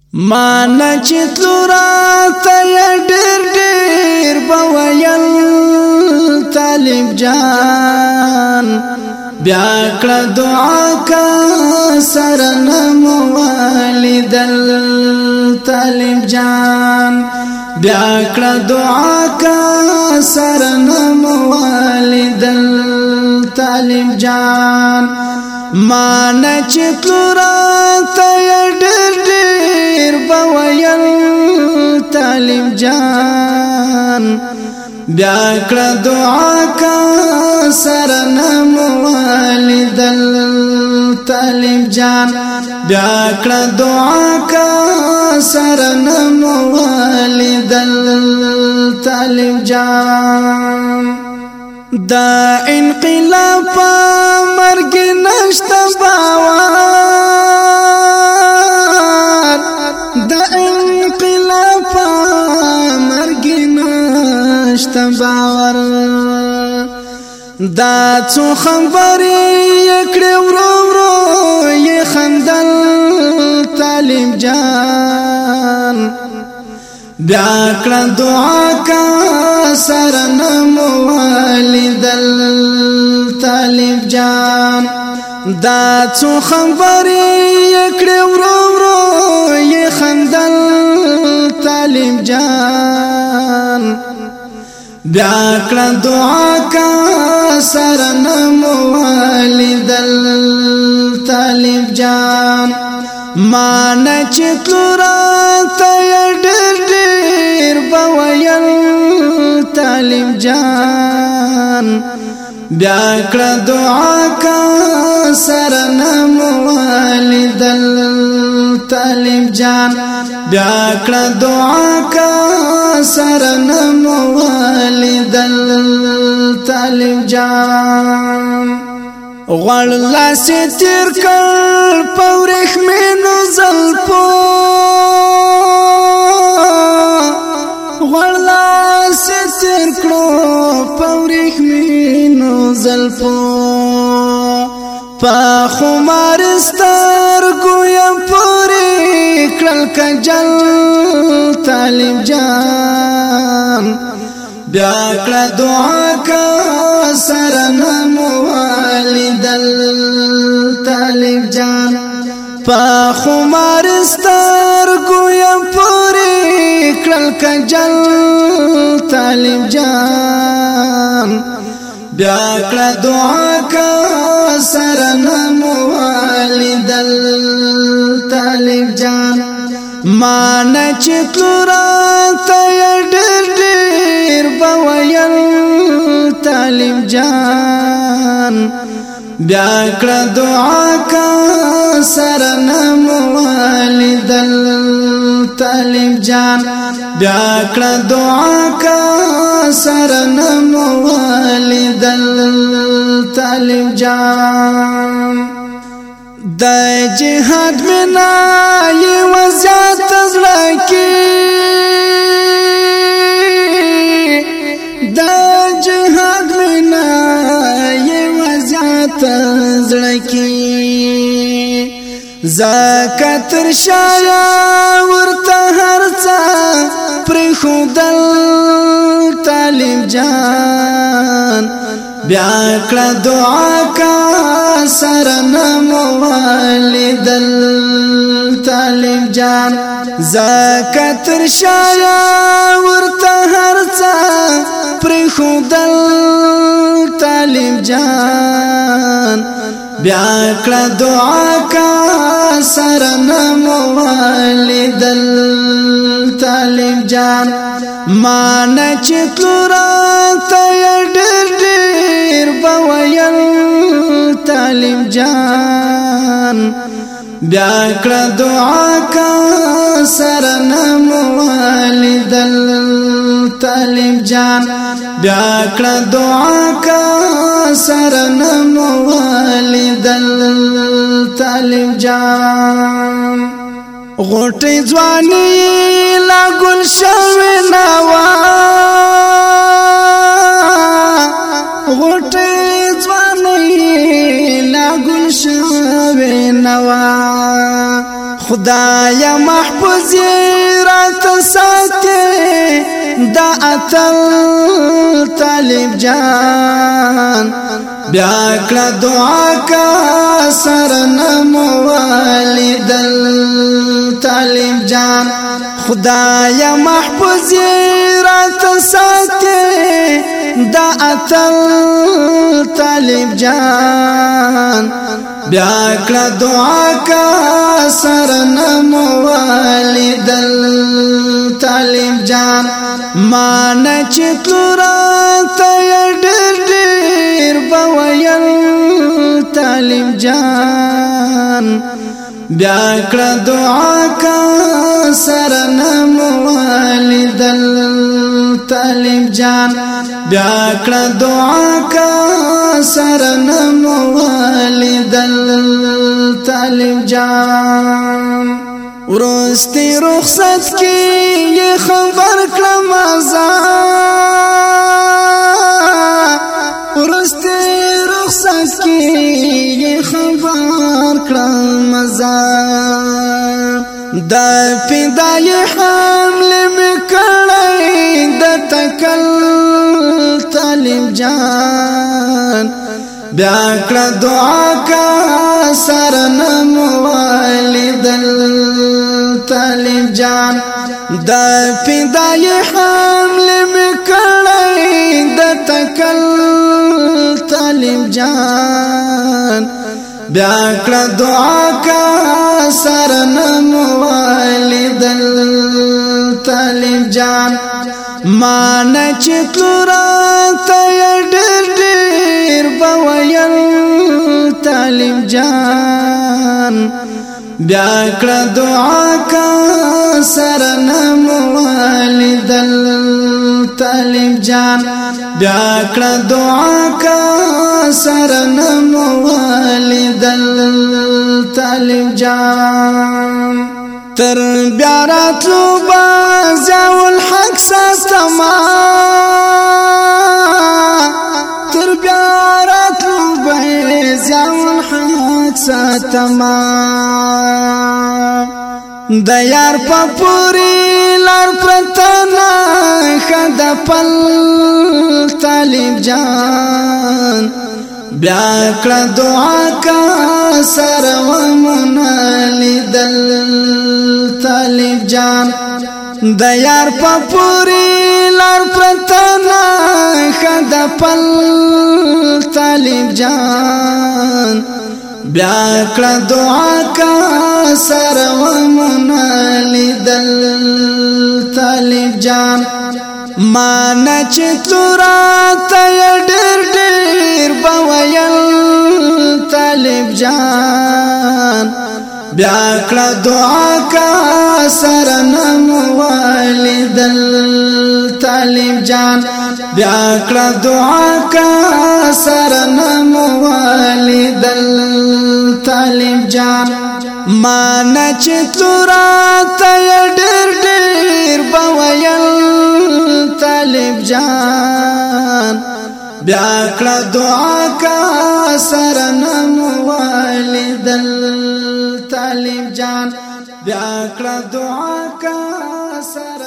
مانا چتلو راتا یا ډیر ډیر بویل طالب جان بیا کړه دعا کا سرنم والدل طالب جان بیا کړه دعا کا سرنم والدل طالب جان مانا چتلو راتا یا ډیر ډیر بویل طالب جان بیا کړه دعا کا سرنم والدل طالب جان بیا کړه دعا کا سرنم والدل طالب جان دا انقلاب مرګ نشته باور دا انقلاب مرګ نشته باور دا څو خبرې کړې ورو ورو یې خندل طالب جان بیا کړه دعا کا سرنم والدل طالب جان دا څو خبرې کړې ورو ورو یې خندل طالب جان بیا کړه دعا کا سرنم والدل طالب جان مانا چتلو راتا یا ډیر ډیر بویل طالب جان بیا کړه دعا کا سرنم والدل طالب جان بیا کړه دعا کا سرنم والدل طالب جان غړ لاس تیر کړ پورخ مینو زلپو غړ لاس تیر کړو پورخ مینو زلپو په خمار ستر ګویا پوری کړل کجل طالب جان بیا کړه دعا کا سرنم والدل طالب جان په خمار ستر ګویا پوری کړل کجل طالب جان بیا کړه دعا کا سرنم والدل طالب جان مانا چتلو راتا یا ډیر ډیر بویل طالب جان بیا کړه دعا کا سرنم والدل طالب جان بیا کړه دعا کا سرنم والدل طالب جان د جهاد منا ی وزات زړکی د جهاد منا ی وزات زړکی زکاتر شایا ورته هرڅه پر خودل طالب جان بیا کړه دعا کا سرنم والدل طالب جان زکاتر شایا ورته هرڅه پر خودل طالب جان بیا کړه دعا کا سرنم والدل طالب جان مانا چتلو راتا یا ډیر ډیر بویل طالب جان بیا کړه دعا کا سرنم والدل طالب جان بیا کړه دعا کا سرنم والدل طالب جان غوټي ځواني لا ګل شوي نوا غوټي ځواني لا ګل شوي نوا خدایا محبوب محفوظ رات ساتي دا اتل طالب جان بیا کړه دعا کا سرنم والدل طالب جان خدایا محفوظ رات ساتي دا اتل طالب جان بیا کړه دعا کا سرنم والدل طالب جان مان چتورات ډېر ډېر بویل طالب جان بیا کړه دعا کا سرنم والدل طالب جان بیا کړه دعا کا سرنم والدل طالب جان ورستی رخصت کی یہ خبر کړم ورستی رخصت کی یہ خبر کړم دا پیدای حمل میکړی د تکل طالب جان بیا کړه دعا کا سرنم والدل طالب جان دا پیدای حمل میکړی د تکل طالب جان بیا کړه دعا کا سرنم والدل طالب جان مان چتورات ډېر ډېر بویل طالب جان بیا کړه دعا کا سرنم والدل طالب جان بیا کړه دعا کا سرنم والدل طالب جان تر بیا راتلو بازاو الحق ساتما تر بیا راتلو بازاو الحق ساتما د یار په پوری لار پرتنا خد پل طالب جان بیا کړه دعا کا سرون لیدل طالب جان د یار په پوری لار پرتنا خد پل طالب جان بیا کړه دعا کا سرون لیدل طالب جان مان چتورات ډېر ډېر بویل طالب جان بیا کړه دعا کا سرنم والدل طالب جان بیا کړه دعا کا سرنم والدل طالب جان مان چتورات ډېر ډېر بویل طالب جان بیا کړه دعا کا سرنم والدل طالب جان بیا کړه دعا کا